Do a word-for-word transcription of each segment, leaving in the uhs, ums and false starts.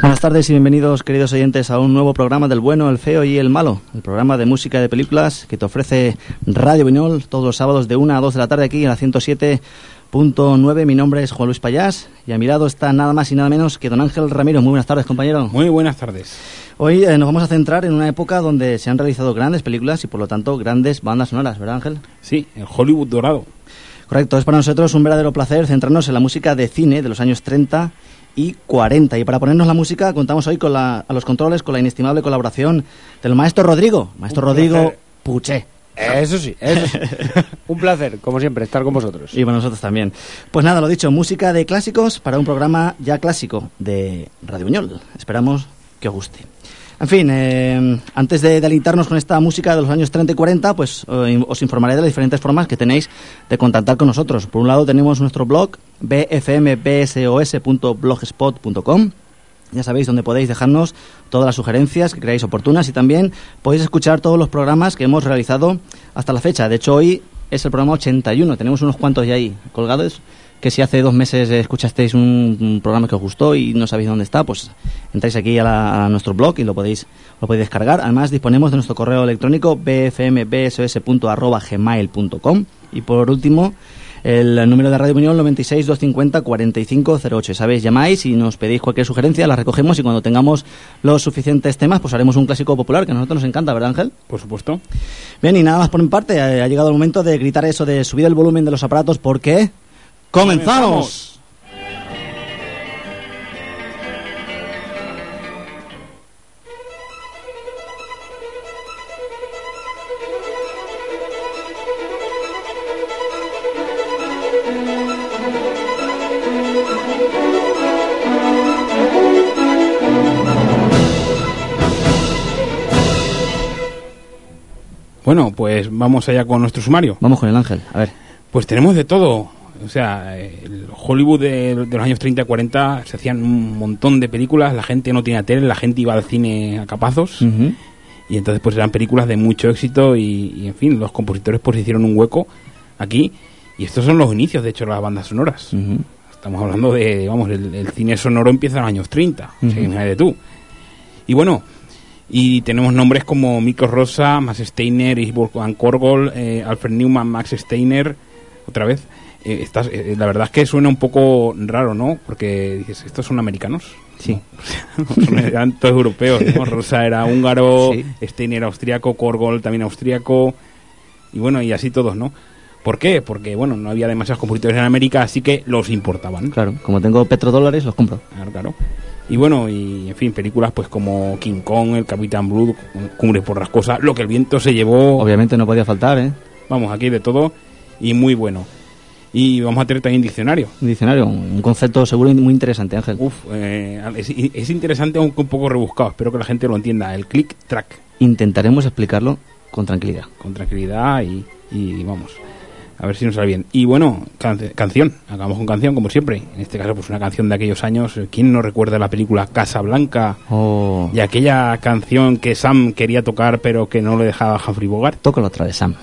Buenas tardes y bienvenidos, queridos oyentes, a un nuevo programa del bueno, el feo y el malo. El programa de música y de películas que te ofrece Radio Viñol todos los sábados de una a dos de la tarde aquí en la ciento siete punto nueve. Mi nombre es Juan Luis Payás y a mi lado está nada más y nada menos que don Ángel Ramiro. Muy buenas tardes, compañero. Muy buenas tardes. Hoy eh, nos vamos a centrar en una época donde se han realizado grandes películas y por lo tanto grandes bandas sonoras, ¿verdad, Ángel? Sí, el Hollywood dorado. Correcto, es para nosotros un verdadero placer centrarnos en la música de cine de los años treinta y cuarenta. Y para ponernos la música contamos hoy con la, a los controles con la inestimable colaboración del maestro Rodrigo, maestro un Rodrigo placer. Puché. Eso sí, eso sí. Un placer, como siempre, estar con vosotros. Y para nosotros también. Pues nada, lo dicho, música de clásicos para un programa ya clásico de Radio Viñol. Esperamos que os guste. En fin, eh, antes de deleitarnos con esta música de los años treinta y cuarenta, pues eh, os informaré de las diferentes formas que tenéis de contactar con nosotros. Por un lado tenemos nuestro blog, b f m b s o s punto blogspot punto com. Ya sabéis, donde podéis dejarnos todas las sugerencias que creáis oportunas y también podéis escuchar todos los programas que hemos realizado hasta la fecha. De hecho, hoy es el programa ochenta y uno, tenemos unos cuantos ya ahí colgados, que si hace dos meses escuchasteis un, un programa que os gustó y no sabéis dónde está, pues entráis aquí a, la, a nuestro blog y lo podéis lo podéis descargar. Además, disponemos de nuestro correo electrónico b f m b s o s punto arroba gmail punto com. Y por último, el número de Radio Viñol noventa y seis, doscientos cincuenta, cuarenta y cinco cero ocho. Sabéis, llamáis y nos pedís cualquier sugerencia, la recogemos y cuando tengamos los suficientes temas, pues haremos un clásico popular que a nosotros nos encanta, ¿verdad, Ángel? Por supuesto. Bien, y nada más por mi parte, ha llegado el momento de gritar eso de subir el volumen de los aparatos porque... ¡comenzamos! Bueno, pues vamos allá con nuestro sumario. Vamos con el Ángel, a ver. Pues tenemos de todo. O sea, el Hollywood de, de los años treinta y cuarenta se hacían un montón de películas, la gente no tenía tele, la gente iba al cine a capazos, uh-huh. Y entonces pues eran películas de mucho éxito y, y en fin, los compositores pues hicieron un hueco aquí y estos son los inicios, de hecho, de las bandas sonoras. Uh-huh. Estamos hablando de, vamos, el, el cine sonoro empieza en los años treinta, uh-huh. O sea, imagínate tú. Y bueno... Y tenemos nombres como Miklos Rozsa, Max Steiner, Wolfgang Korgol, eh, Alfred Newman, Max Steiner, otra vez. Eh, estas, eh, la verdad es que suena un poco raro, ¿no? Porque dices, ¿estos son americanos? Sí. No, eran todos europeos, ¿no? Rozsa era húngaro, sí. Steiner era austríaco, Korgol también austríaco, y bueno, y así todos, ¿no? ¿Por qué? Porque, bueno, no había demasiados compositores en América, así que los importaban. Claro, como tengo petrodólares, los compro. Claro, claro. Y bueno, y en fin, películas pues como King Kong, El Capitán Blood, Cumbres Borrascosas, Lo que el viento se llevó. Obviamente no podía faltar, ¿eh? Vamos, aquí de todo y muy bueno. Y vamos a tener también diccionario. Un diccionario, un concepto seguro muy interesante, Ángel. Uf, eh, es, es interesante aunque un poco rebuscado, espero que la gente lo entienda. El click track. Intentaremos explicarlo con tranquilidad. Con tranquilidad y, y vamos... A ver si nos sale bien. Y bueno, can- canción. Acabamos con canción, como siempre. En este caso, pues una canción de aquellos años. ¿Quién no recuerda la película Casablanca? Oh. Y aquella canción que Sam quería tocar, pero que no le dejaba Humphrey Bogart. Tócalo otra vez, Sam.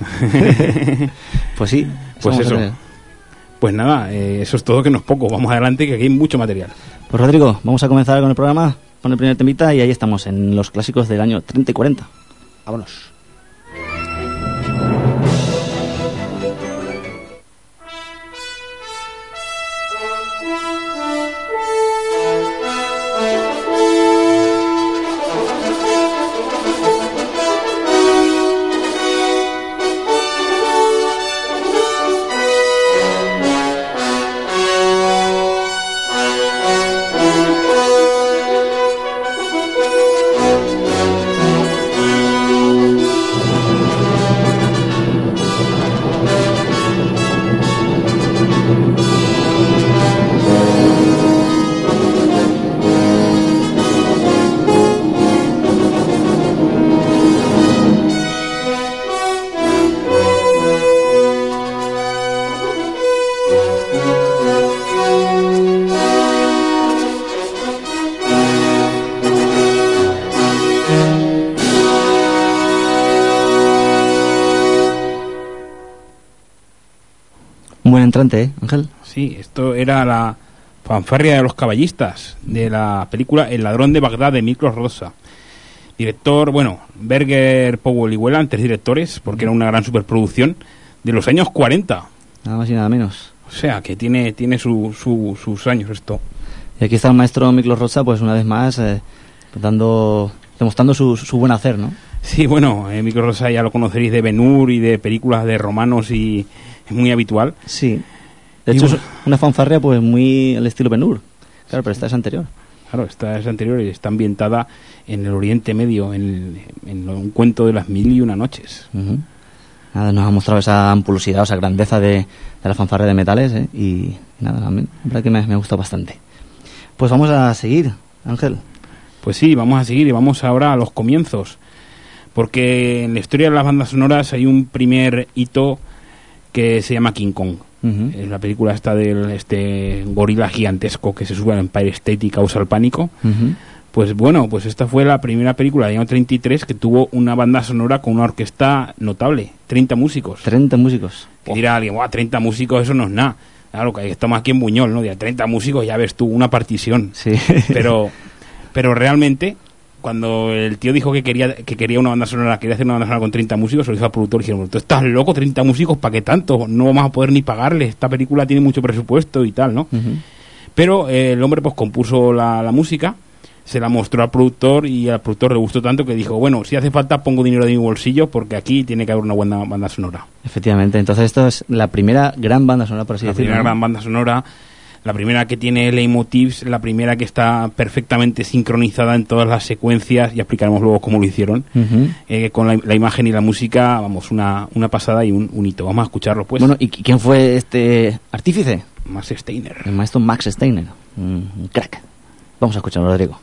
Pues sí. Pues eso. Pues nada, eh, eso es todo, que no es poco. Vamos adelante, que aquí hay mucho material. Pues Rodrigo, vamos a comenzar con el programa, con el primer temita, y ahí estamos, en los clásicos del año treinta y cuarenta. Vámonos. Un buen entrante, ¿eh, Ángel? Sí, esto era la fanfarria de los caballistas, de la película El ladrón de Bagdad de Miklos Rozsa. Director, bueno, Berger, Powell y Whelan, tres directores, porque era una gran superproducción de los años cuarenta. Nada más y nada menos. O sea, que tiene tiene su, su, sus años esto. Y aquí está el maestro Miklos Rozsa, pues una vez más, eh, dando, demostrando su, su buen hacer, ¿no? Sí, bueno, eh, Miklos Rozsa ya lo conoceréis de Ben-Hur y de películas de romanos y es muy habitual. Sí. De hecho, bueno, es una fanfarria pues muy al estilo Ben-Hur. Claro, pero esta es anterior. Claro, esta es anterior y está ambientada en el Oriente Medio, en, en un cuento de las mil y una noches. Uh-huh. Nada, nos ha mostrado esa ampulosidad, esa grandeza de, de la fanfarria de metales, ¿eh? Y nada, la verdad que me, me ha gustado bastante. Pues vamos a seguir, Ángel. Pues sí, vamos a seguir y vamos ahora a los comienzos. Porque en la historia de las bandas sonoras hay un primer hito que se llama King Kong. Uh-huh. Es la película esta del este gorila gigantesco que se sube al Empire State y causa el pánico. Uh-huh. Pues bueno, pues esta fue la primera película del año treinta y tres que tuvo una banda sonora con una orquesta notable, treinta músicos. treinta músicos. Que dirá alguien, guau, treinta músicos, eso no es nada. Claro, que estamos aquí en Buñol, ¿no? De treinta músicos, ya ves tú, una partición. Sí. Pero, pero realmente, cuando el tío dijo que quería que quería una banda sonora, quería hacer una banda sonora con treinta músicos, se lo dijo al productor y dijeron, tú estás loco, treinta músicos, ¿para qué tanto? No vamos a poder ni pagarle, esta película tiene mucho presupuesto y tal, ¿no? Uh-huh. Pero eh, el hombre pues compuso la, la música, se la mostró al productor y al productor le gustó tanto que dijo, bueno, si hace falta pongo dinero de mi bolsillo porque aquí tiene que haber una buena banda sonora. Efectivamente, entonces esto es la primera gran banda sonora, por así la decirlo. La primera ¿no? gran banda sonora, la primera que tiene leitmotivs, la primera que está perfectamente sincronizada en todas las secuencias, ya explicaremos luego cómo lo hicieron, uh-huh. eh, con la, la imagen y la música, vamos, una, una pasada y un, un hito. Vamos a escucharlo, pues. Bueno, ¿y quién fue este artífice? Max Steiner. El maestro Max Steiner, un crack. Vamos a escucharlo, Rodrigo.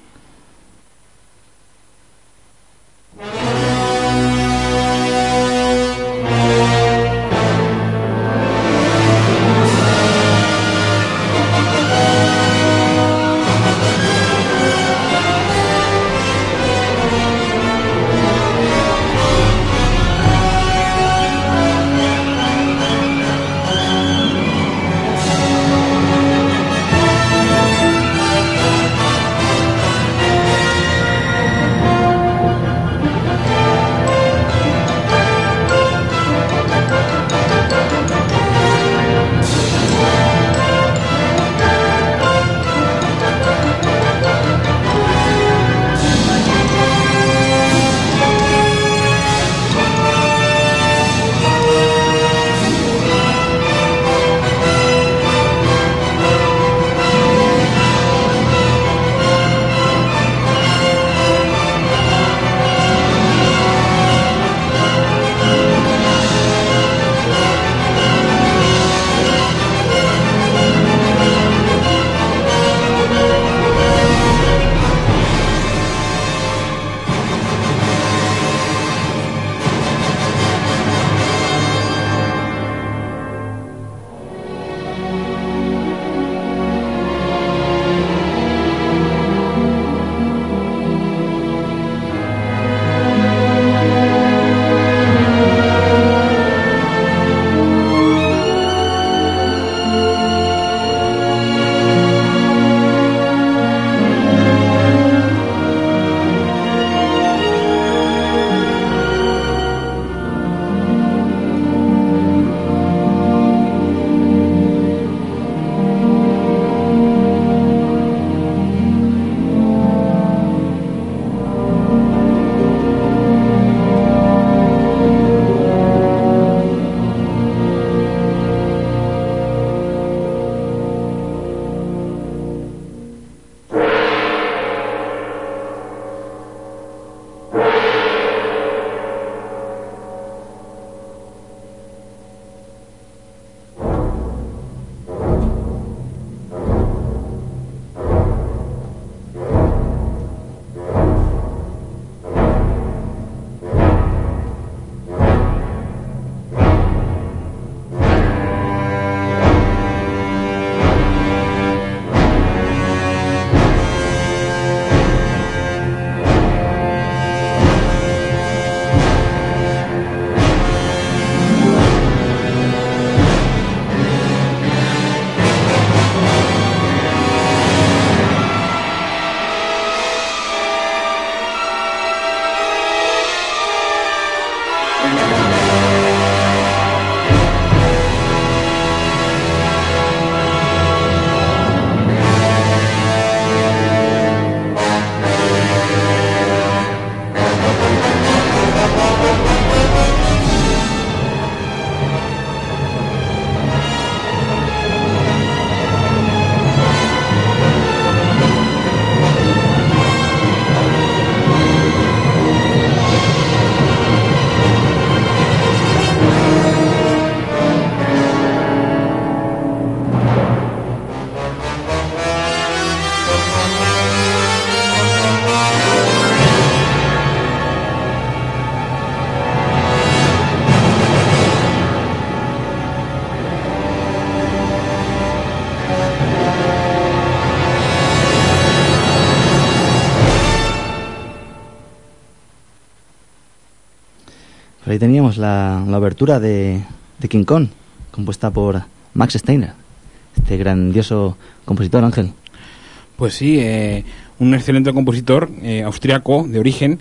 Por ahí teníamos la, la obertura de, de King Kong, compuesta por Max Steiner, este grandioso compositor, Ángel. Pues sí, eh, un excelente compositor eh, austriaco de origen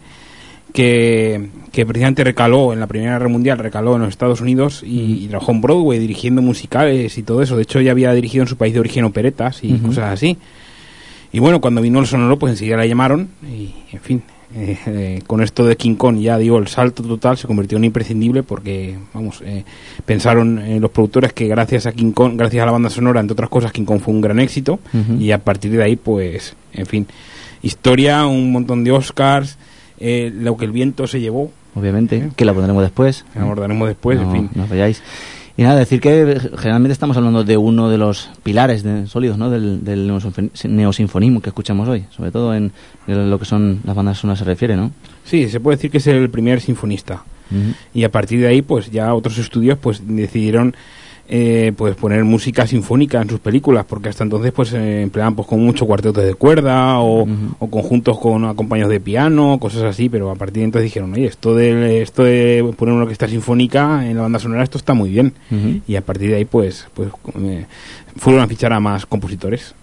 que, que precisamente recaló en la Primera Guerra Mundial, recaló en los Estados Unidos y, y trabajó en Broadway dirigiendo musicales y todo eso. De hecho, ya había dirigido en su país de origen operetas y uh-huh. cosas así. Y bueno, cuando vino el sonoro, pues enseguida la llamaron y, en fin, eh, eh, con esto de King Kong ya digo, el salto total se convirtió en imprescindible porque, vamos, eh, pensaron eh, los productores que gracias a King Kong, gracias a la banda sonora, entre otras cosas, King Kong fue un gran éxito uh-huh. y a partir de ahí, pues, en fin, historia, un montón de Oscars, eh, lo que el viento se llevó. Obviamente, ¿eh? Que la pondremos después. La abordaremos después, no, en fin. No os vayáis. Y nada, decir que generalmente estamos hablando de uno de los pilares de, sólidos, ¿no? del, del neosinfonismo que escuchamos hoy, sobre todo en, en lo que son las bandas sonoras se refiere, ¿no? Sí, se puede decir que es el primer sinfonista. Uh-huh. Y a partir de ahí, pues ya otros estudios pues decidieron eh, pues poner música sinfónica en sus películas, porque hasta entonces pues eh, empleaban pues con mucho cuartetos de cuerda o, uh-huh. o conjuntos con acompañados de piano, cosas así, pero a partir de entonces dijeron, oye, esto de esto de poner una orquesta sinfónica en la banda sonora, esto está muy bien. Uh-huh. Y a partir de ahí pues pues eh, fueron a fichar a más compositores.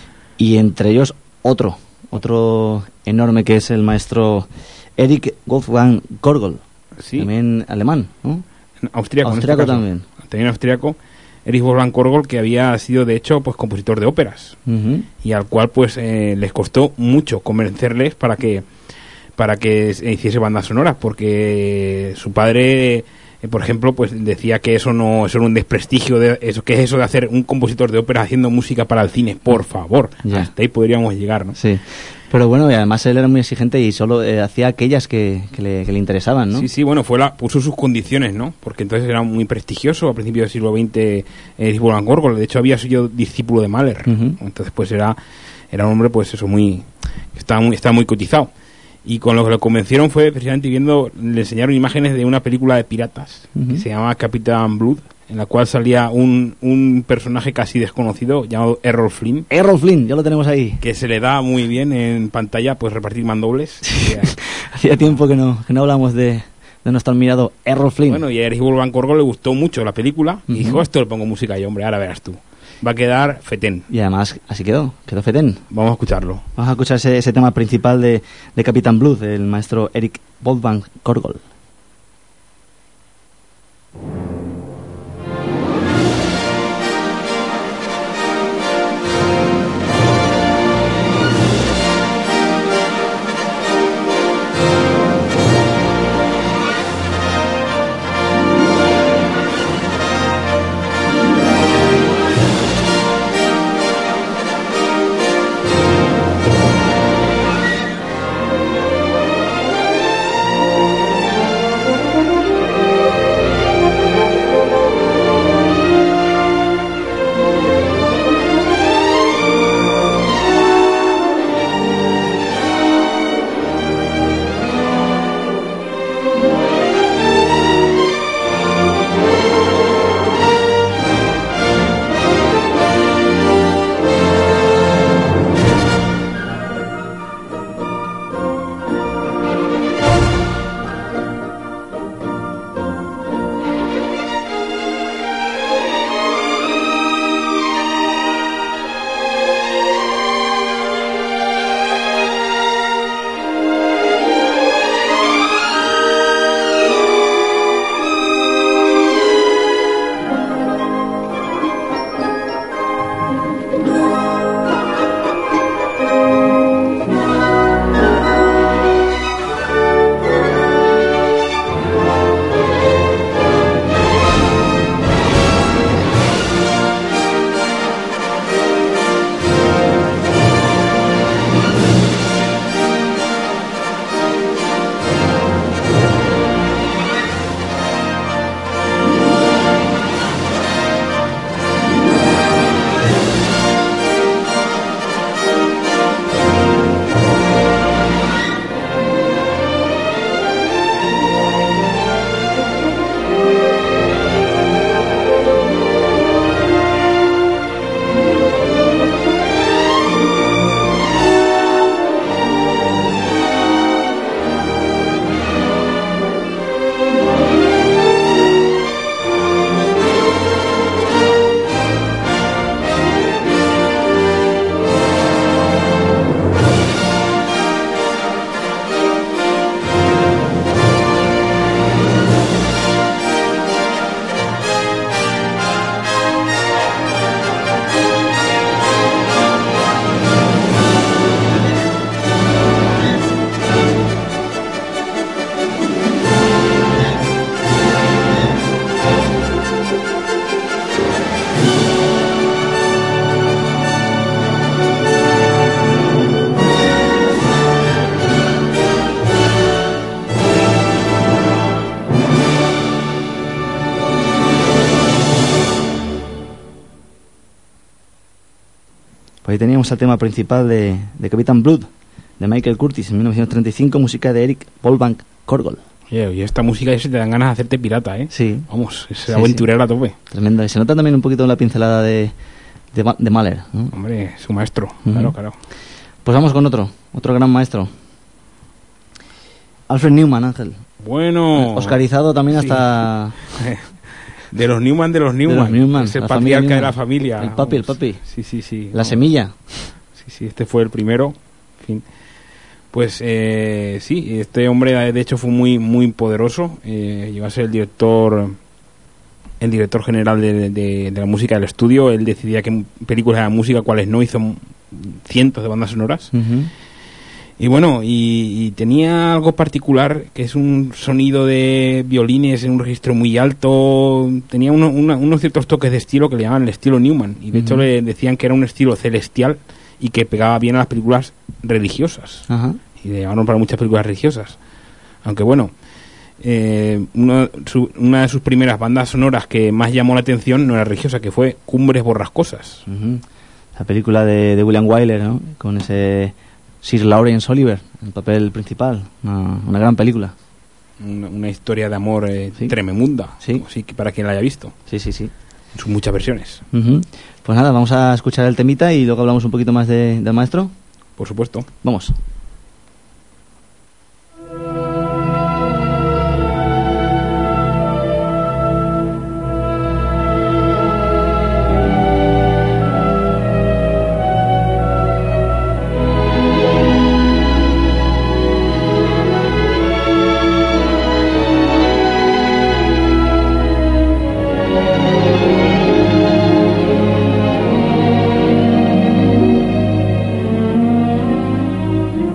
Y entre ellos otro, otro enorme que es el maestro Erich Wolfgang Korgol, sí. También alemán, ¿no? Austriaco, Austriaco en este también. También austriaco, Erich Wolfgang Korgol, que había sido de hecho pues compositor de óperas uh-huh. y al cual pues eh, les costó mucho convencerles para que para que hiciese bandas sonoras, porque su padre, eh, por ejemplo, pues decía que eso no eso era un desprestigio, de eso que es eso de hacer un compositor de ópera haciendo música para el cine, por favor, ya. Hasta ahí podríamos llegar, ¿no? Sí. Pero bueno, y además él era muy exigente y solo eh, hacía aquellas que, que, le, que le interesaban, ¿no? Sí, sí, bueno, fue la, puso sus condiciones, ¿no? Porque entonces era muy prestigioso a principios del siglo veinte, Erich Wolfgang Korgol, de hecho había sido discípulo de Mahler, uh-huh. Entonces pues era era un hombre pues eso muy estaba muy estaba muy cotizado. Y con lo que lo convencieron fue precisamente viendo, le enseñaron imágenes de una película de piratas uh-huh. que se llamaba Capitán Blood, en la cual salía un, un personaje casi desconocido llamado Errol Flynn. Errol Flynn, ya lo tenemos ahí. Que se le da muy bien en pantalla pues repartir mandobles. Hacía tiempo que no, que no hablamos de, de nuestro admirado Errol Flynn. Bueno, y a Erich Wolfgang Korgol le gustó mucho la película uh-huh. y dijo, esto le pongo música y hombre, ahora verás tú. Va a quedar fetén. Y además, así quedó, quedó fetén. Vamos a escucharlo. Vamos a escuchar ese, ese tema principal de, de Capitán Blood, del maestro Erich Wolfgang Korgol. Pues ahí teníamos el tema principal de, de Captain Blood, de Michael Curtis, en mil novecientos treinta y cinco, música de Eric Wolfgang Korgol. Yeah, y esta música ya se te dan ganas de hacerte pirata, ¿eh? Sí. Vamos, es Sí, aventurera a tope. Tremendo. Y se nota también un poquito la pincelada de, de, Ma- de Mahler, ¿no? Hombre, su maestro, Ujú. claro, claro. Pues vamos con otro, otro gran maestro. Alfred Newman, Ángel. Bueno. Oscarizado también Sí. hasta... De los Newman, de los Newman. los Newman, Es el la familia patriarca de Newman. la familia. El papi, el vamos. papi. Sí, sí, sí. La vamos. semilla. Sí, sí, este fue el primero. En fin. Pues eh, sí, este hombre de hecho fue muy muy poderoso. Eh, llegó a ser el director el director general de, de- de la música del estudio. Él decidía qué películas eran música, cuáles no. Hizo cientos de bandas sonoras. Ujú. Y bueno, y, y tenía algo particular, que es un sonido de violines en un registro muy alto. Tenía uno- una- unos ciertos toques de estilo que le llamaban el estilo Newman. Y de hecho Ujú. le decían que era un estilo celestial y que pegaba bien a las películas religiosas. Ajá. Y le llamaron para muchas películas religiosas. Aunque bueno, eh, uno- su- una de sus primeras bandas sonoras que más llamó la atención no era religiosa, que fue Cumbres Borrascosas. Ujú. La película de, de William Wyler, ¿no? Con ese Sir Laurence Olivier, el papel principal. Una, una gran película. Una, una historia de amor eh, Sí. tremenda, Sí. así que para quien la haya visto, Sí, sí, sí. en sus muchas versiones, Ujú. Pues nada, vamos a escuchar el temita y luego hablamos un poquito más de- del maestro. por supuesto. Vamos. Thank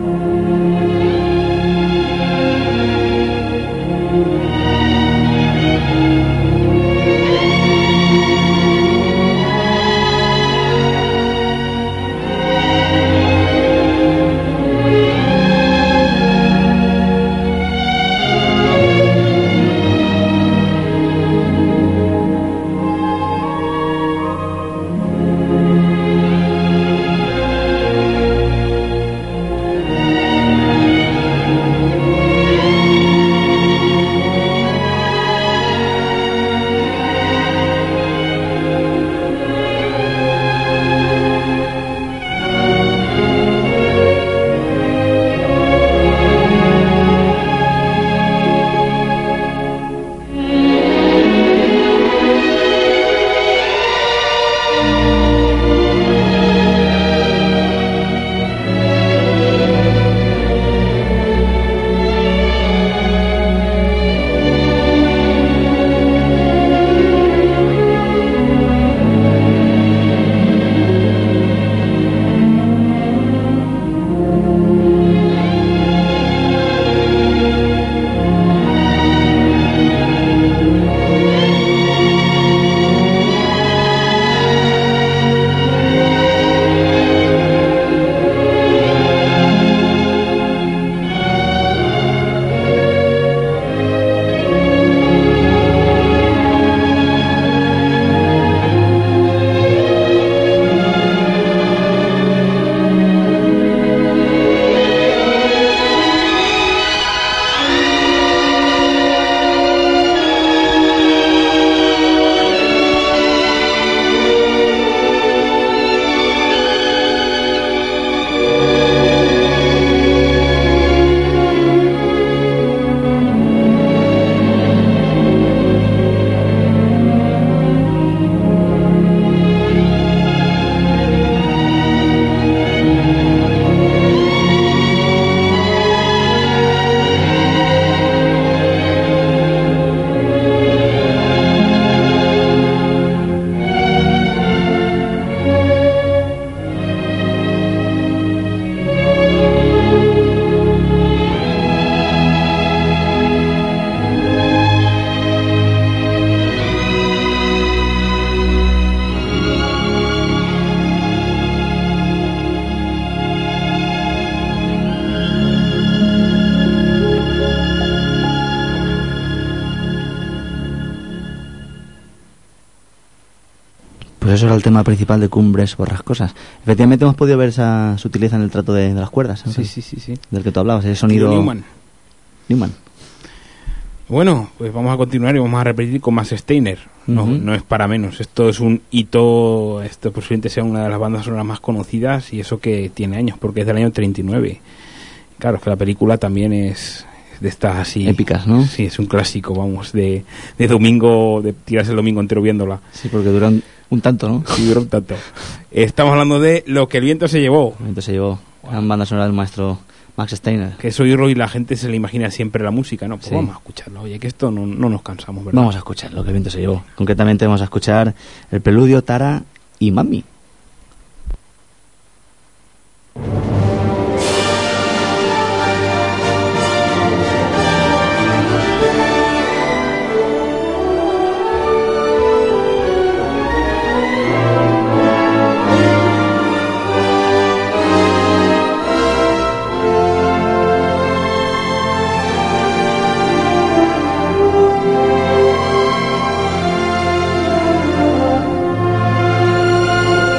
Pues eso era el tema principal de Cumbres Borrascosas. Efectivamente hemos podido ver esa sutileza en el trato de, de las cuerdas, ¿no? Sí, sí, sí, sí. Del que tú hablabas, ese sonido... Newman. Newman. Bueno, pues vamos a continuar y vamos a repetir con Max Steiner. No, Uh-huh. no es para menos. Esto es un hito, esto posiblemente sea una de las bandas sonoras más conocidas y eso que tiene años, porque es del año treinta y nueve. Claro, es que la película también es de estas así... épicas, ¿no? Sí, es un clásico, vamos, de, de domingo, de tirarse el domingo entero viéndola. Sí, porque duran un tanto, ¿no? Sí, duró un tanto. Estamos hablando de Lo que el viento se llevó. Entonces se llevó gran banda sonora del maestro Max Steiner. Que eso oírlo y la gente se le imagina siempre la música, ¿no? Pues Sí. vamos a escucharlo. Oye, que esto no, no nos cansamos, ¿verdad? Vamos a escuchar lo que el viento se llevó. Concretamente vamos a escuchar el preludio, Tara y Mami. Thank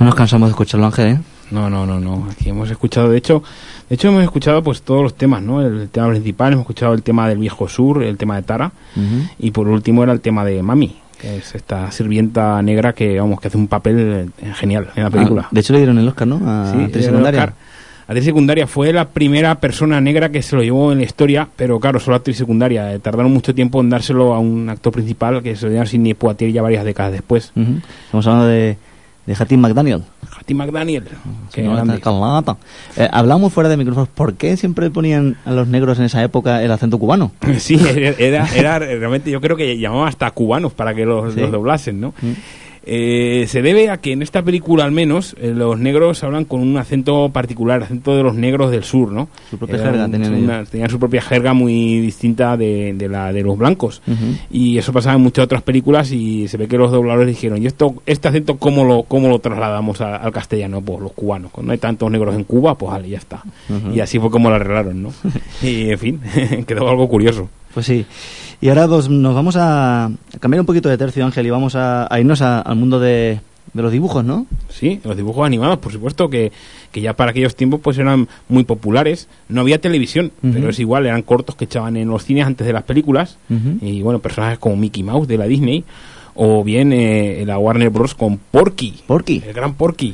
No nos cansamos de escucharlo, Ángel, ¿eh? No, no, no, no. Aquí hemos escuchado, de hecho, de hecho hemos escuchado pues todos los temas, ¿no? El, el tema principal, hemos escuchado el tema del viejo sur, el tema de Tara, uh-huh. y por último era el tema de Mami, que es esta sirvienta negra que, vamos, que hace un papel genial en la película. Ah, de hecho le dieron el Oscar, ¿no? A sí, actriz secundaria. Actriz secundaria, fue la primera persona negra que se lo llevó en la historia, pero claro, solo actriz secundaria. Tardaron mucho tiempo en dárselo a un actor principal que se lo dieron sin ni Poitier ya varias décadas después. Uh-huh. Estamos hablando de, de Hattie McDaniel. Hattie McDaniel. Sí, no, eh, hablamos fuera de micrófonos. ¿Por qué siempre ponían a los negros en esa época el acento cubano? Sí, era, era realmente, yo creo que llamaban hasta cubanos para que los, ¿sí? los doblasen, ¿no? Uh-huh. Eh, se debe a que en esta película al menos eh, los negros hablan con un acento particular, acento de los negros del sur, ¿no? Su propia Eran, jerga tenían, una, tenían su propia jerga muy distinta de, de la de los blancos. Uh-huh. Y eso pasaba en muchas otras películas y se ve que los dobladores dijeron, ¿y esto este acento cómo lo cómo lo trasladamos a, al castellano? Pues los cubanos, no hay tantos negros en Cuba, pues vale, ya está. Uh-huh. Y así fue como lo arreglaron, ¿no? Y en fin, quedó algo curioso. Pues sí. Y ahora pues, nos vamos a cambiar un poquito de tercio, Ángel, y vamos a, a irnos a, al mundo de, de los dibujos, ¿no? Sí, los dibujos animados, por supuesto, que, que ya para aquellos tiempos pues eran muy populares. No había televisión, uh-huh. pero es igual, eran cortos que echaban en los cines antes de las películas. Uh-huh. Y bueno, personajes como Mickey Mouse de la Disney, o bien eh, la Warner Bros. Con Porky. Porky. El gran Porky.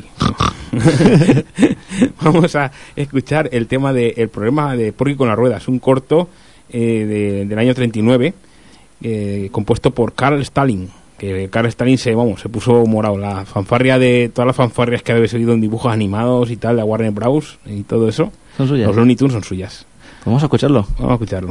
Vamos a escuchar el tema de el problema de Porky con las ruedas, un corto Eh, de, del año treinta y nueve, eh, compuesto por Carl Stalin, que Carl Stalin se, vamos, se puso morado. La fanfarria de todas las fanfarrias que habéis oído en dibujos animados y tal, de Warner Bros. Y todo eso, son suyas. Los Looney Tunes son suyas. Vamos a escucharlo. Vamos a escucharlo.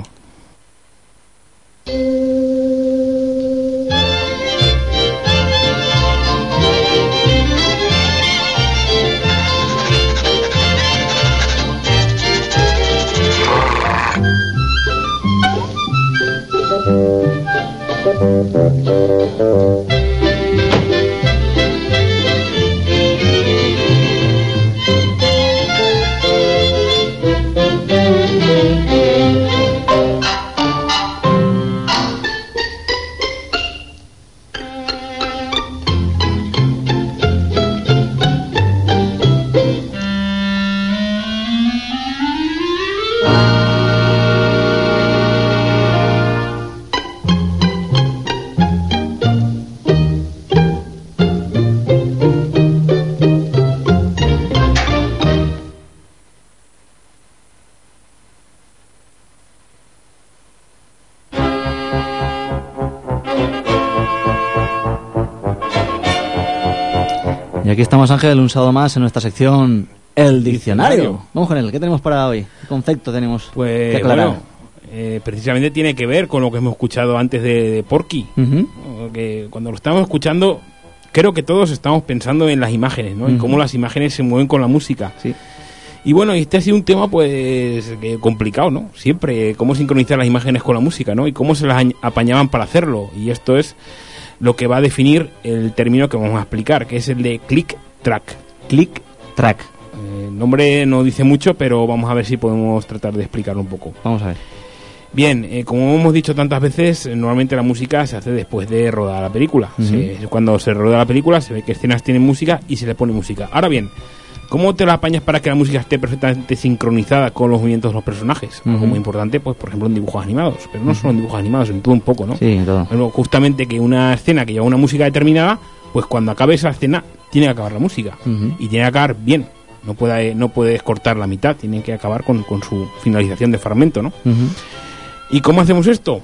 Y aquí estamos, Ángel, un sábado más en nuestra sección El Diccionario. Diccionario. Vamos con él. ¿Qué tenemos para hoy? ¿Qué concepto tenemos pues, que aclarar? Bueno, eh, precisamente tiene que ver con lo que hemos escuchado antes de, de Porky. Uh-huh. Porque cuando lo estamos escuchando, creo que todos estamos pensando en las imágenes, ¿no? Uh-huh. En cómo las imágenes se mueven con la música. Sí. Y bueno, este ha sido un tema pues complicado, ¿no? Siempre, cómo sincronizar las imágenes con la música, ¿no? Y cómo se las apañaban para hacerlo. Y esto es lo que va a definir el término que vamos a explicar, que es el de click track. Click track. Eh, el nombre no dice mucho, pero vamos a ver si podemos tratar de explicarlo un poco. Vamos a ver. Bien, eh, como hemos dicho tantas veces, normalmente la música se hace después de rodar la película. Uh-huh. Se, cuando se rueda la película se ve que escenas tienen música y se le pone música. Ahora bien, ¿cómo te la apañas para que la música esté perfectamente sincronizada con los movimientos de los personajes? Uh-huh. Algo muy importante, pues por ejemplo en dibujos animados, pero no uh-huh. solo en dibujos animados, en todo un poco, ¿no? Sí, en todo. Pero justamente que una escena que lleva una música determinada, pues cuando acabe esa escena tiene que acabar la música uh-huh. y tiene que acabar bien. No puede, no puedes cortar la mitad, tiene que acabar con, con su finalización de fragmento, ¿no? Uh-huh. ¿Y cómo hacemos esto?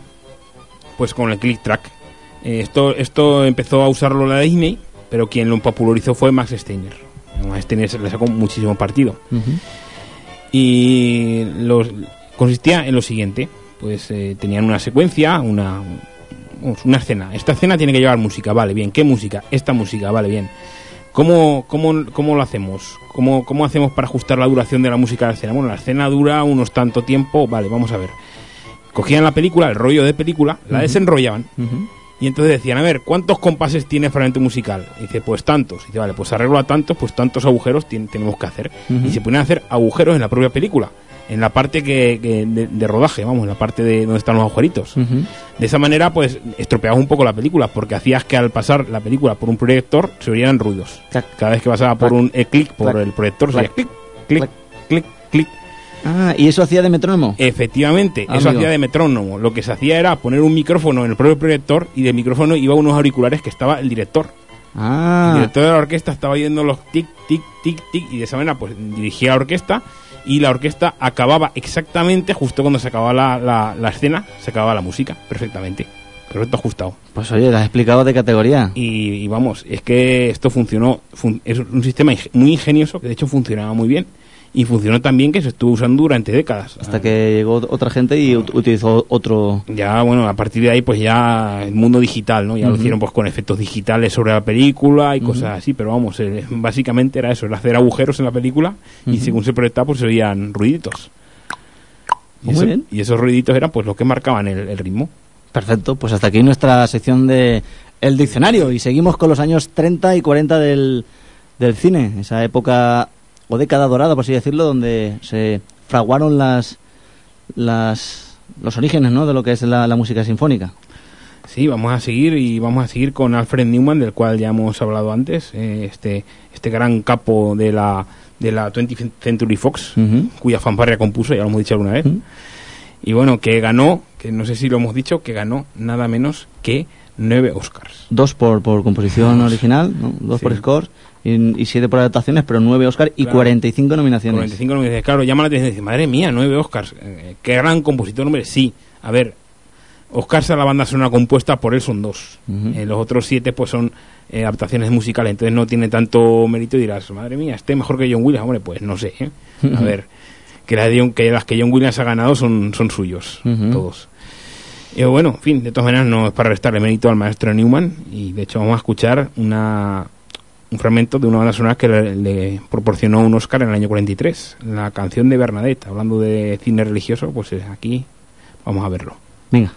Pues con el click track. Eh, esto, esto empezó a usarlo la Disney, pero quien lo popularizó fue Max Steiner. Max Steiner le sacó muchísimo partido. Uh-huh. Y los, consistía en lo siguiente. Pues eh, tenían una secuencia, una, una escena. Esta escena tiene que llevar música, vale, bien. ¿Qué música? Esta música, vale, bien. ¿Cómo, cómo, cómo lo hacemos? ¿Cómo, ¿Cómo hacemos para ajustar la duración de la música a la escena? Bueno, la escena dura unos tanto tiempo, vale, vamos a ver. Cogían la película, el rollo de película, la uh-huh. desenrollaban uh-huh. Y entonces decían, a ver, ¿cuántos compases tiene fragmento musical? Y dice, pues tantos. Y dice, vale, pues arreglo a tantos, pues tantos agujeros tiene, tenemos que hacer. Uh-huh. Y se ponían a hacer agujeros en la propia película, en la parte que, que de, de rodaje, vamos, en la parte de donde están los agujeritos. Uh-huh. De esa manera, pues, estropeabas un poco la película, porque hacías que al pasar la película por un proyector se oyeran ruidos. Clac. Cada vez que pasaba por Clac. un eh, clic por Clac. el proyector, se oía clic, clic, clic, clic. Ah, ¿y eso hacía de metrónomo? Efectivamente, ah, eso amigo. hacía de metrónomo. Lo que se hacía era poner un micrófono en el propio proyector y del micrófono iba unos auriculares que estaba el director. Ah. El director de la orquesta estaba oyendo los tic, tic, tic, tic y de esa manera pues dirigía la orquesta y la orquesta acababa exactamente justo cuando se acababa la, la, la escena, se acababa la música, perfectamente. Perfecto ajustado. Pues oye, lo has explicado de categoría. Y, y vamos, es que esto funcionó, fun, es un sistema muy ingenioso que de hecho funcionaba muy bien. Y funcionó tan bien que se estuvo usando durante décadas. Hasta que llegó otra gente y utilizó otro... Ya, bueno, a partir de ahí, pues ya el mundo digital, ¿no? Ya uh-huh. lo hicieron pues con efectos digitales sobre la película y uh-huh. cosas así, pero vamos, eh, básicamente era eso, era hacer agujeros en la película uh-huh. y según se proyectaba, pues se oían ruiditos. Y, Muy eso, bien. y esos ruiditos eran pues los que marcaban el, el ritmo. Perfecto, pues hasta aquí nuestra sección de El Diccionario y seguimos con los años treinta y cuarenta del, del cine, esa época... o década dorada, por así decirlo, donde se fraguaron las, las los orígenes, ¿no?, de lo que es la, la música sinfónica. Sí, vamos a seguir y vamos a seguir con Alfred Newman, del cual ya hemos hablado antes, eh, este este gran capo de la de la twentieth Century Fox, uh-huh. cuya fanfarria compuso, ya lo hemos dicho alguna vez. Uh-huh. Y bueno, que ganó, que no sé si lo hemos dicho, que ganó nada menos que nueve Oscars. Dos por, por composición Dos. original, ¿no? Dos sí. por score. Y, y siete por adaptaciones, pero nueve Oscars y claro. cuarenta y cinco nominaciones. cuarenta y cinco nominaciones, claro, llama la atención. Dice, madre mía, nueve Oscars. Eh, qué gran compositor, hombre. Sí, a ver, Oscars a la banda sonora compuesta, por él son dos. Uh-huh. Eh, los otros siete, pues son eh, adaptaciones musicales, entonces no tiene tanto mérito. Y dirás, madre mía, este mejor que John Williams. Hombre, pues no sé, ¿eh? Uh-huh. A ver, que, la de, que las que John Williams ha ganado son, son suyos, uh-huh. todos. Y bueno, en fin, de todas maneras, no es para restarle mérito al maestro Newman. Y de hecho, vamos a escuchar una. un fragmento de una banda sonora que le, le proporcionó un Oscar en el año cuarenta y tres, la canción de Bernadette. Hablando de cine religioso, pues aquí vamos a verlo. Venga.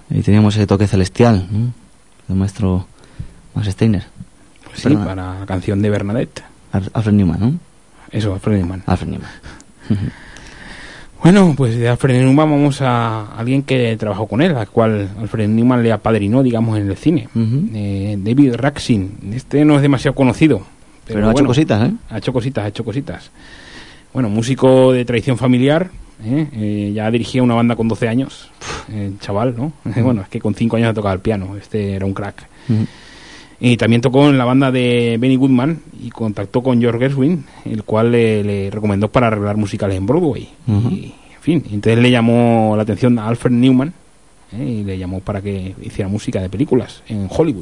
Y teníamos ese toque celestial, ¿no? Del maestro Max Steiner. Pues sí, para la canción de Bernadette. Alfred Newman, ¿no? Eso, Alfred Newman. Alfred Newman. Bueno, pues de Alfred Newman vamos a alguien que trabajó con él, al cual Alfred Newman le apadrinó, digamos, en el cine. Uh-huh. eh, David Raksin. Este no es demasiado conocido. Pero, pero ha bueno, hecho cositas, ¿eh? Ha hecho cositas, ha hecho cositas. Bueno, músico de tradición familiar, ¿eh? Eh, ya dirigía una banda con doce años, eh, chaval, ¿no? Uh-huh. Bueno, es que con cinco años tocaba el piano, este era un crack. Uh-huh. Y también tocó en la banda de Benny Goodman y contactó con George Gershwin, el cual le, le recomendó para arreglar musicales en Broadway. Uh-huh. Y, en fin, entonces le llamó la atención a Alfred Newman, ¿eh? Y le llamó para que hiciera música de películas en Hollywood.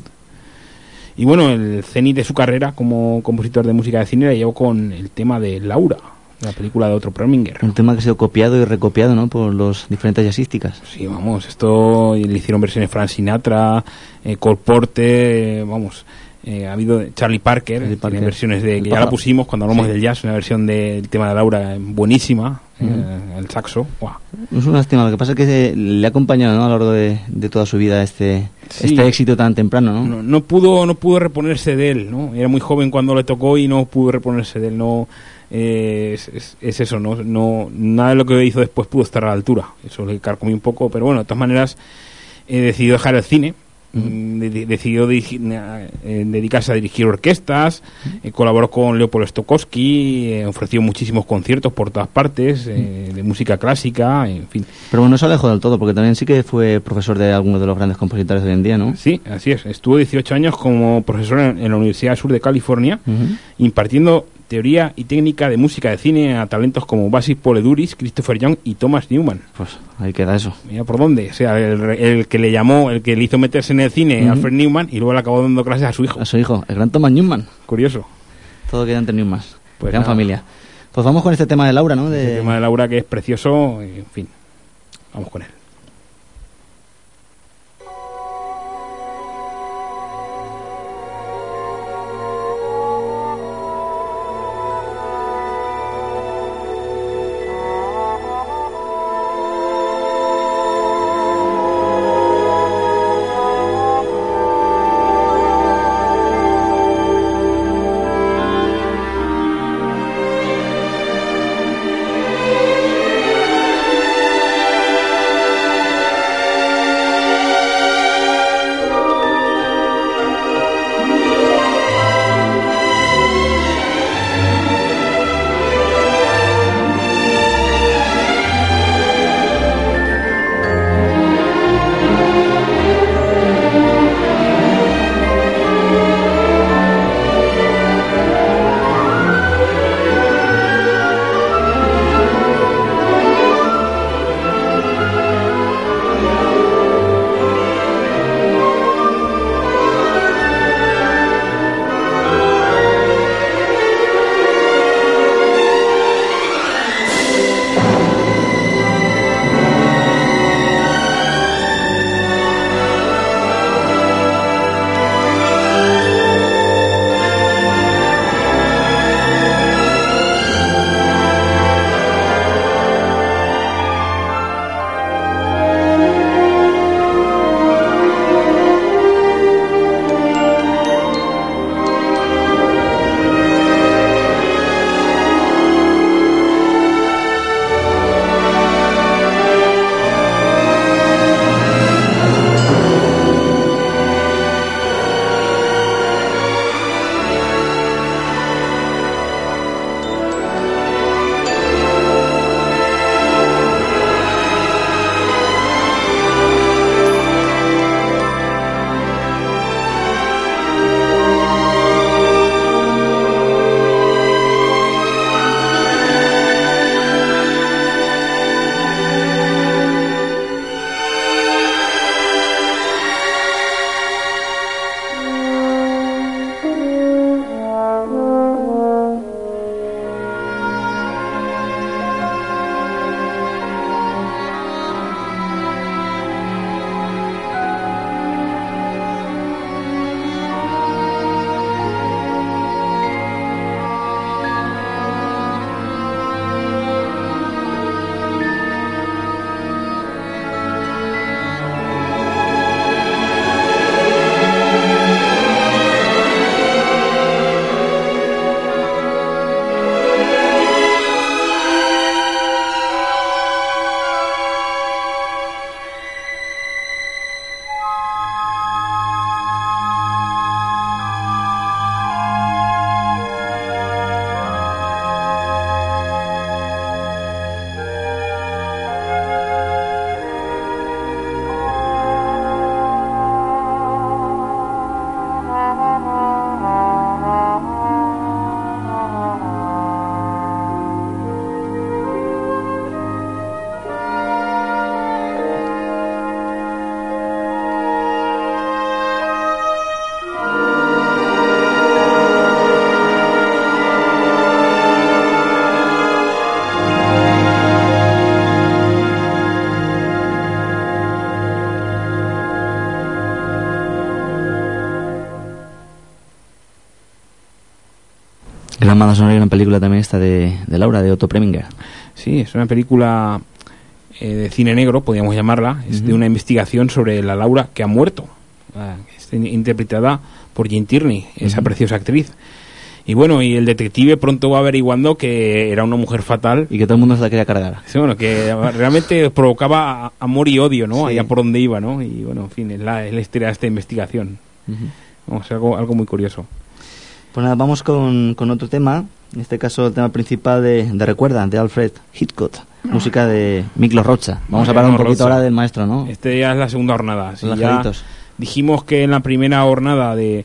Y bueno, el cenit de su carrera como compositor de música de cine le llevó con el tema de Laura, la película de Otto Preminger. Un tema que ha sido copiado y recopiado, ¿no?, por los diferentes jazzísticas. Sí, vamos, esto le hicieron versiones Frank Sinatra, eh, Cole Porter, eh, vamos, eh, ha habido Charlie Parker, Charlie Parker. versiones de que ya la pusimos cuando hablamos sí. del jazz, una versión del tema de Laura buenísima, uh-huh. eh, el saxo. Wow. Es una lástima, lo que pasa es que se, le ha acompañado, ¿no?, a lo largo de, de toda su vida este sí. este éxito tan temprano, ¿no? No, no pudo no pudo reponerse de él, ¿no? Era muy joven cuando le tocó y no pudo reponerse de él, no. Eh, es, es, es eso, ¿no? no nada de lo que hizo después pudo estar a la altura, eso le carcomió un poco, pero bueno, de todas maneras eh, decidió dejar el cine, uh-huh. de, decidió dirigir, eh, dedicarse a dirigir orquestas, uh-huh. eh, colaboró con Leopold Stokowski, eh, ofreció muchísimos conciertos por todas partes, eh, de música clásica, en fin. Pero bueno, no se alejó del todo, porque también sí que fue profesor de algunos de los grandes compositores de hoy en día, ¿no? Sí, así es, estuvo dieciocho años como profesor en, en la Universidad del Sur de California, uh-huh. impartiendo teoría y técnica de música de cine a talentos como Basis Poledouris, Christopher Young y Thomas Newman. Pues ahí queda eso. Mira por dónde, o sea, el, el que le llamó, el que le hizo meterse en el cine, uh-huh. Alfred Newman, y luego le acabó dando clases a su hijo. A su hijo, el gran Thomas Newman. Curioso. Todo queda entre Newman. Pues gran nada. familia. Pues vamos con este tema de Laura, ¿no? De... El tema de Laura, que es precioso, en fin, vamos con él. Gran banda sonora y gran película también esta de, de Laura, de Otto Preminger. Sí, es una película eh, de cine negro, podríamos llamarla. Es uh-huh. de una investigación sobre la Laura que ha muerto. Ah, está interpretada por Jane Tierney, esa uh-huh. preciosa actriz. Y bueno, y el detective pronto va averiguando que era una mujer fatal. Y que todo el mundo se la quería cargar. Sí, bueno, que realmente provocaba amor y odio, ¿no? Sí. Allá por donde iba, ¿no? Y bueno, en fin, es la, es la historia de esta investigación. Uh-huh. Vamos, algo, algo muy curioso. Pues nada, vamos con, con otro tema. En este caso, el tema principal de, de Recuerda, de Alfred Hitchcock. No. Música de Miklos Rocha. Vamos no, a hablar un poquito Rocha. ahora del maestro, ¿no? Este ya es la segunda jornada. Sí, ya dijimos que en la primera jornada de...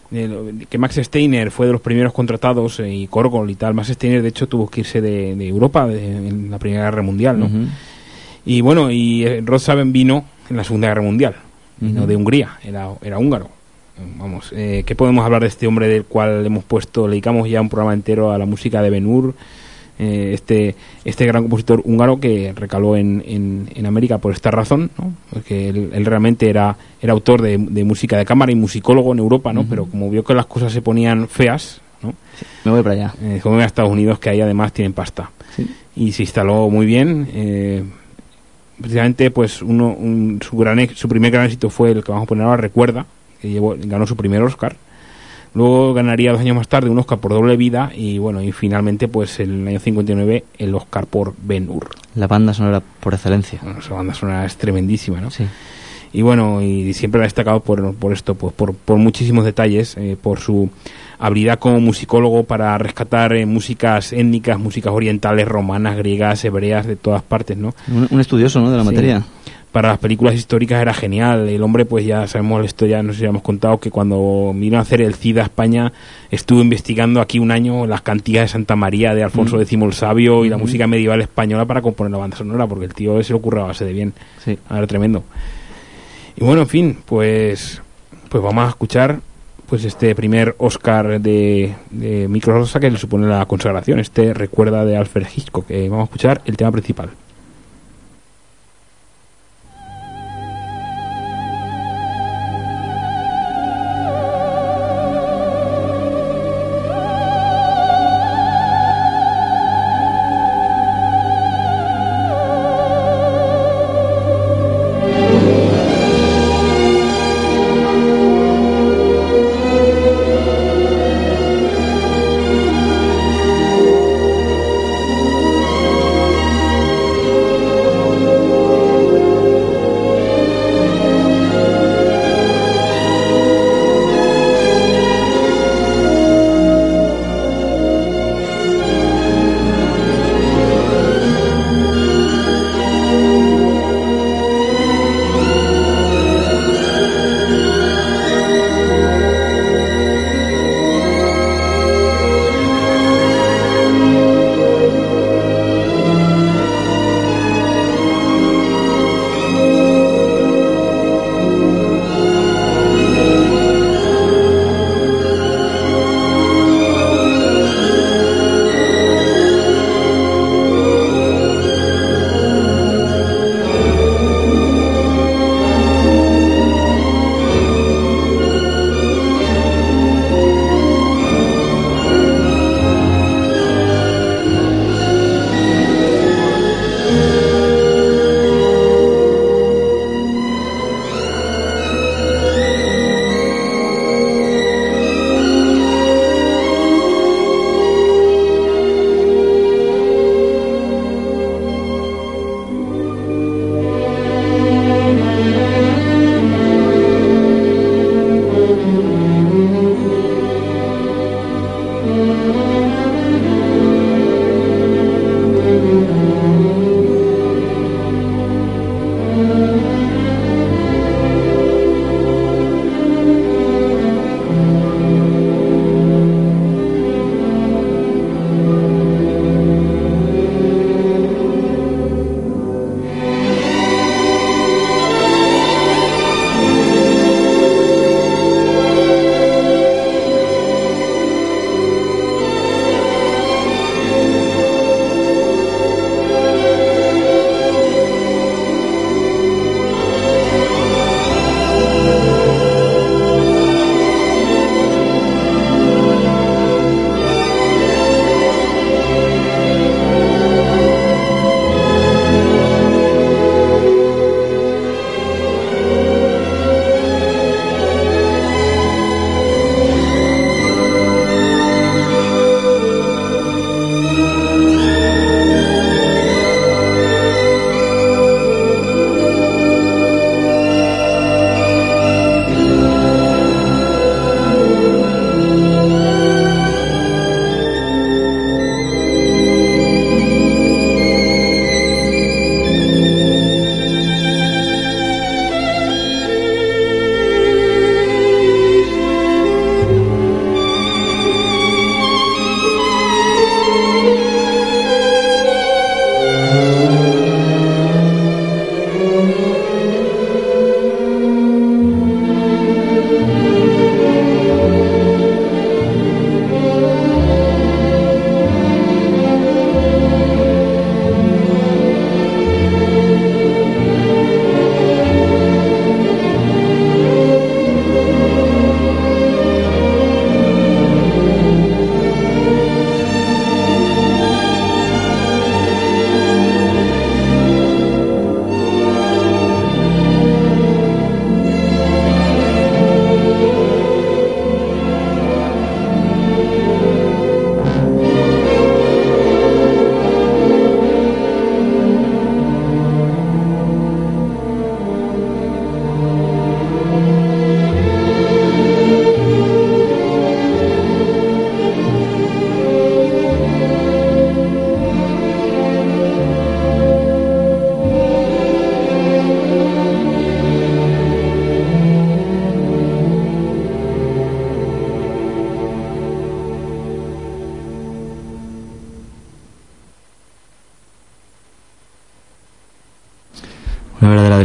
De, que Max Steiner fue de los primeros contratados eh, y Korgol y tal. Max Steiner de hecho tuvo que irse de, de Europa de, en la Primera Guerra Mundial, ¿no? Uh-huh. Y bueno, y eh, Rod Saben vino en la Segunda Guerra Mundial, uh-huh. vino de Hungría, era, era húngaro. Vamos, eh, ¿qué podemos hablar de este hombre del cual hemos puesto, le dedicamos ya un programa entero a la música de Ben-Hur? Eh, este este gran compositor húngaro que recaló en, en, en América por esta razón, ¿no? Porque él, él realmente era era autor de, de música de cámara y musicólogo en Europa, ¿no? Uh-huh. Pero como vio que las cosas se ponían feas, ¿no? Sí, me voy para allá. Eh, como voy a Estados Unidos, que ahí además tienen pasta. Sí. Y se instaló muy bien. Eh, precisamente, pues uno un, su gran su primer gran éxito fue el que vamos a poner ahora, Recuerda, que llevó, ganó su primer Oscar. Luego ganaría dos años más tarde un Oscar por Doble Vida y bueno, y finalmente pues en el año cincuenta y nueve el Oscar por Ben-Hur. La banda sonora por excelencia. Bueno, esa banda sonora es tremendísima, ¿no? Sí. Y bueno, y siempre la ha destacado por, por esto, pues por, por muchísimos detalles, eh, por su habilidad como musicólogo para rescatar eh, músicas étnicas, músicas orientales, romanas, griegas, hebreas, de todas partes, ¿no? Un, un estudioso, ¿no?, de la sí. materia. Para las películas históricas era genial. El hombre, pues ya sabemos la historia, no sé si hemos contado, que cuando vino a hacer el C I D a España estuvo investigando aquí un año las cantigas de Santa María de Alfonso mm. X el Sabio y mm. la música medieval española para componer la banda sonora, porque el tío se le ocurre a base de bien. Sí. A ver, tremendo. Y bueno, en fin, pues pues vamos a escuchar pues este primer Oscar de, de Miklos Rocha que le supone la consagración, este Recuerda de Alfred Hitchcock. Eh, vamos a escuchar el tema principal.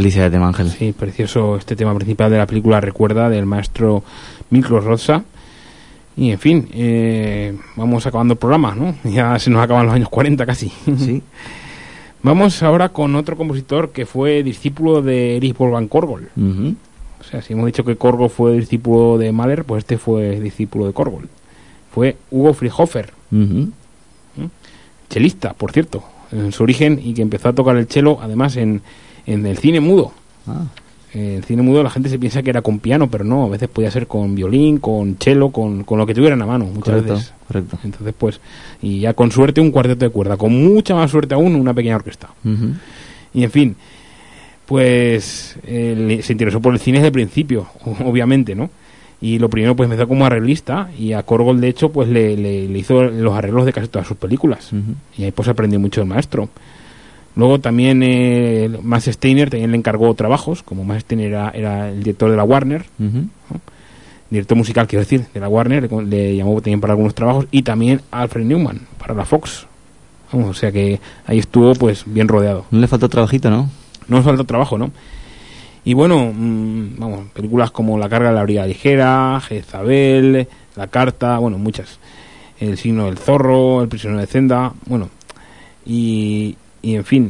delicia de tema, Ángel. Sí, precioso este tema principal de la película, recuerda, del maestro Miklos Rozsa. Y en fin, eh, vamos acabando el programa, ¿no? Ya se nos acaban los años cuarenta casi. Sí. Vamos ahora con otro compositor que fue discípulo de Erich Wolfgang Korgol. Uh-huh. O sea, si hemos dicho que Korgol fue discípulo de Mahler, pues este fue discípulo de Korgol. Fue Hugo Friedhofer. Uh-huh. ¿Mm? Chelista, por cierto, en su origen, y que empezó a tocar el chelo, además, en, en el cine mudo. Ah. En el cine mudo la gente se piensa que era con piano, pero no, a veces podía ser con violín, con chelo, con, con lo que tuvieran a mano, muchas Correcto, veces. correcto. Entonces, pues, y ya con suerte un cuarteto de cuerda, con mucha más suerte aún una pequeña orquesta. Uh-huh. Y en fin, pues eh, se interesó por el cine desde el principio, obviamente, ¿no? Y lo primero, pues empezó como arreglista, y a Korgol, de hecho, pues le, le, le hizo los arreglos de casi todas sus películas. Uh-huh. Y ahí pues aprendió mucho el maestro. Luego también eh, Max Steiner también le encargó trabajos, como Max Steiner era, era el director de la Warner, uh-huh. ¿no? Director musical, quiero decir, de la Warner, le, le llamó también para algunos trabajos, y también a Alfred Newman, para la Fox. Vamos, o sea que ahí estuvo pues bien rodeado. No le faltó trabajito, ¿no? No nos faltó trabajo, ¿no? Y bueno, mmm, vamos, películas como La carga de la brigada ligera, Jezabel, La carta, bueno, muchas. El signo del zorro, El prisionero de Zenda, bueno, y... Y en fin,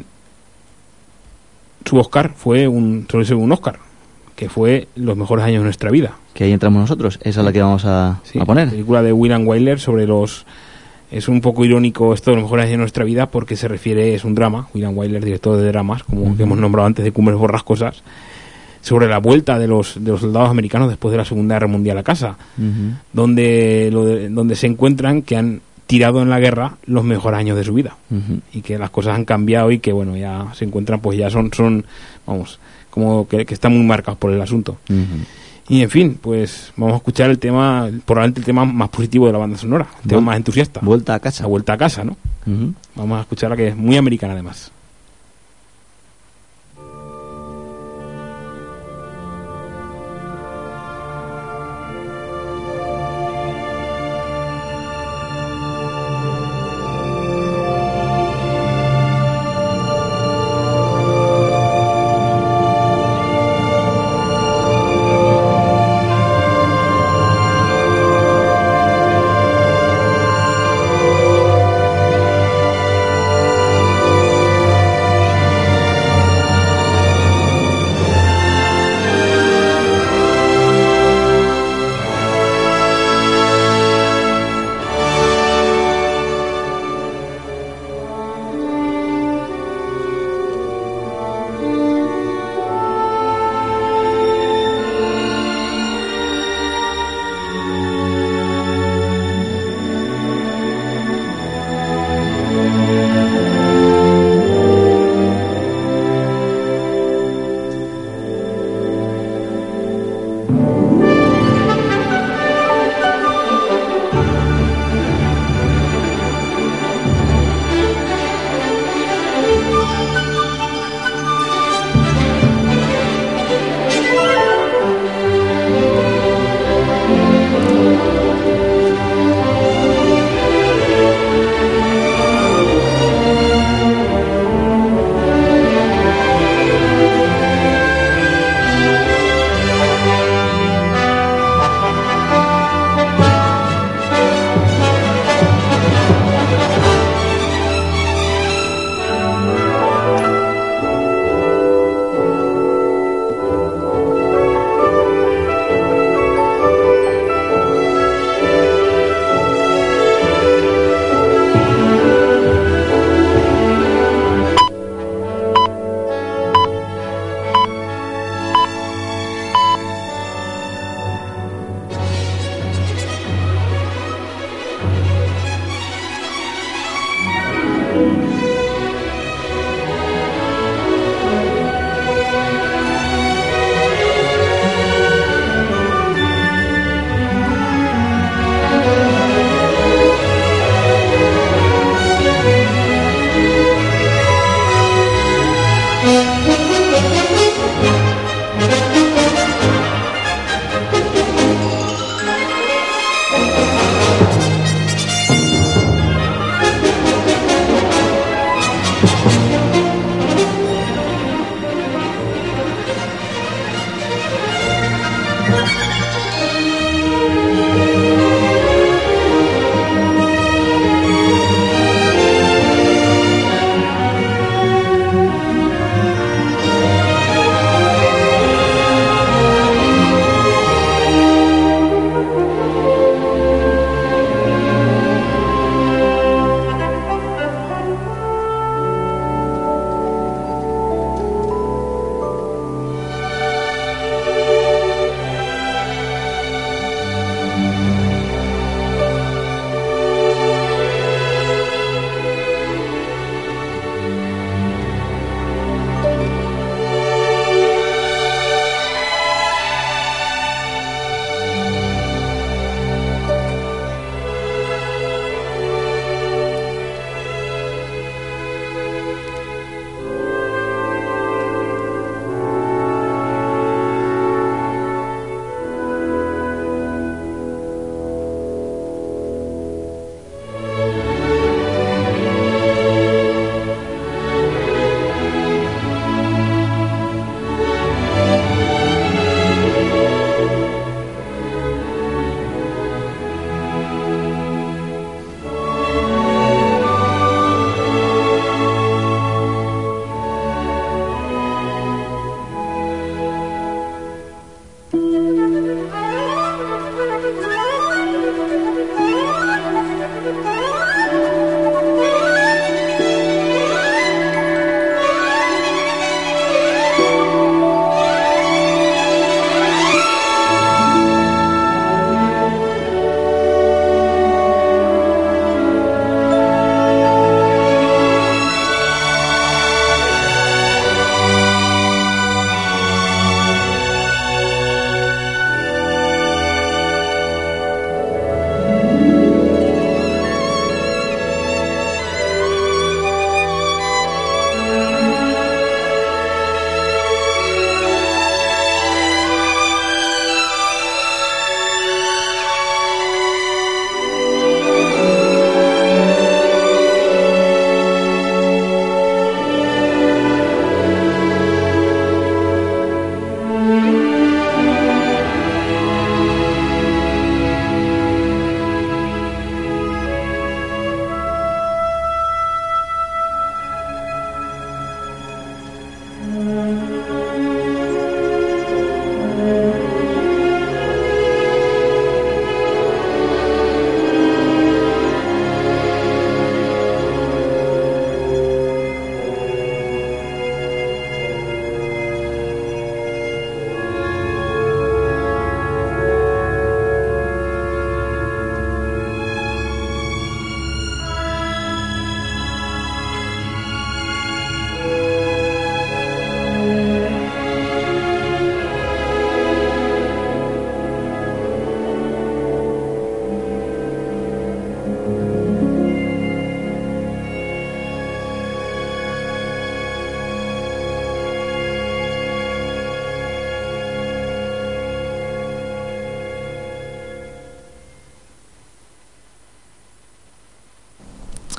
su Oscar fue un, suele ser un Oscar, que fue Los mejores años de nuestra vida. Que ahí entramos nosotros, esa es la que vamos a, sí, a poner. La película de William Wyler sobre los... Es un poco irónico esto de Los mejores años de nuestra vida porque se refiere, es un drama, William Wyler, director de dramas, como uh-huh. que hemos nombrado antes de Cumbres Borrascosas, sobre la vuelta de los, de los soldados americanos después de la Segunda Guerra Mundial a casa, uh-huh. donde, lo de, donde se encuentran que han tirado en la guerra los mejores años de su vida uh-huh. y que las cosas han cambiado y que bueno, ya se encuentran, pues ya son, son vamos, como que, que están muy marcados por el asunto. Uh-huh. Y en fin, pues vamos a escuchar el tema, probablemente el tema más positivo de la banda sonora, el tema más entusiasta. Vuelta a casa. La vuelta a casa, ¿no? Uh-huh. Vamos a escucharla, que es muy americana además.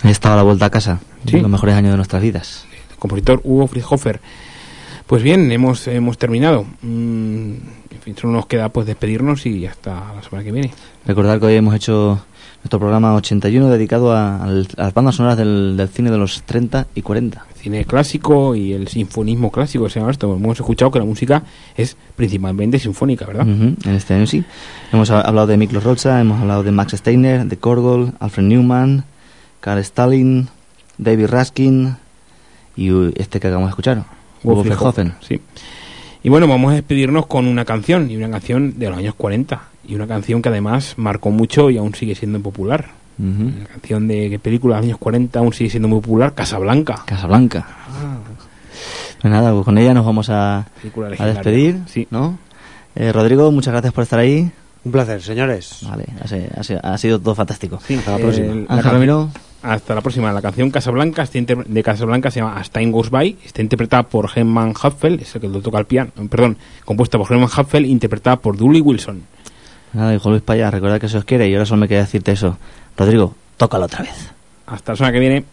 Estaba a la vuelta a casa, sí. Los mejores años de nuestras vidas. El compositor Hugo Friedhofer. Pues bien, hemos hemos terminado. Mm, en fin, solo nos queda pues despedirnos y hasta la semana que viene. Recordar que hoy hemos hecho nuestro programa ochenta y uno dedicado a, a las bandas sonoras del, del cine de los treinta y cuarenta. Cine clásico y el sinfonismo clásico, se llama esto. Hemos escuchado que la música es principalmente sinfónica, ¿verdad? Uh-huh. En este año sí. Hemos hablado de Miklos Rozsa, hemos hablado de Max Steiner, de Korgol, Alfred Newman, Carl Stalin, David Raskin y este que acabamos de escuchar, Hugo Friedhofer. Sí. Y bueno, vamos a despedirnos con una canción, y una canción de los años cuarenta, y una canción que además marcó mucho y aún sigue siendo popular. Uh-huh. Una canción de película de los años cuarenta aún sigue siendo muy popular, Casablanca. Casablanca. Ah. Pues nada, pues con ella nos vamos a, a despedir, sí. ¿no? Eh, Rodrigo, muchas gracias por estar ahí. Un placer, señores. Vale, ha, ha, ha sido todo fantástico. Sí, hasta la próxima. Eh, Ángel Ramiro. Hasta la próxima. La canción Casablanca de Casablanca se llama As Time Goes By. Está interpretada por Hermann Hafel, es el que lo toca al piano. Perdón, compuesta por Hermann Hafel, interpretada por Dooley Wilson. Nada, hijo Luis Payá, recuerda que se os quiere y ahora solo me queda decirte eso. Rodrigo, tócalo otra vez. Hasta la semana que viene.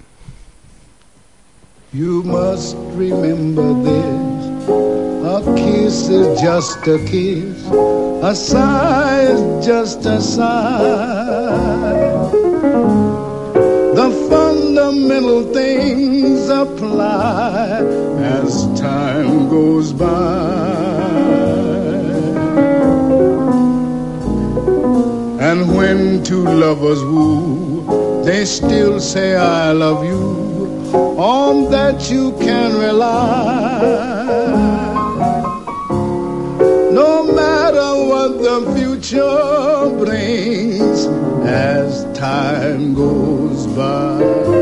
You must remember this. A kiss is just a kiss. A sigh is just a sigh. The fundamental things apply as time goes by. And when two lovers woo, they still say I love you. On that you can rely. No matter what the future brings as time goes by.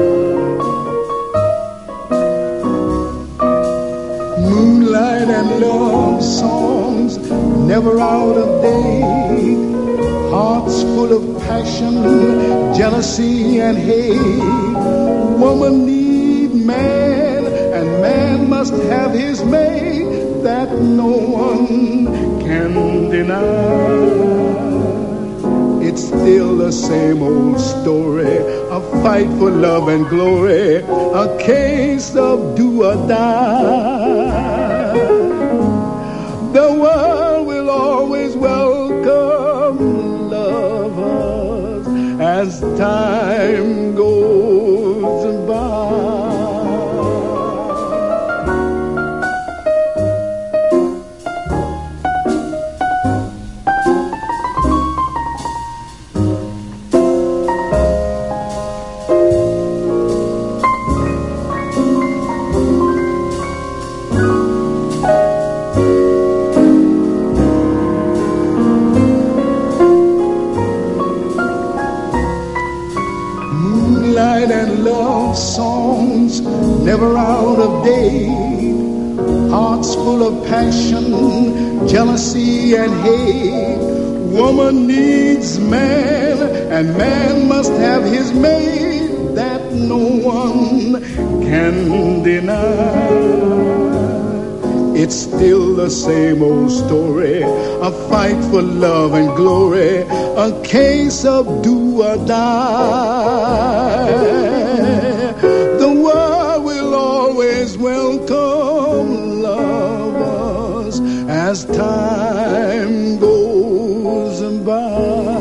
Moonlight and love songs never out of date. Hearts full of passion, jealousy and hate. Woman need man, and man must have his mate. That no one can deny. It's still the same old story, a fight for love and glory, a case of do or die. The world will always welcome lovers as time goes by. Songs never out of date. Hearts full of passion, jealousy and hate. Woman needs man, and man must have his mate. That no one can deny. It's still the same old story, a fight for love and glory, a case of do or die. The world will always welcome lovers as time goes by.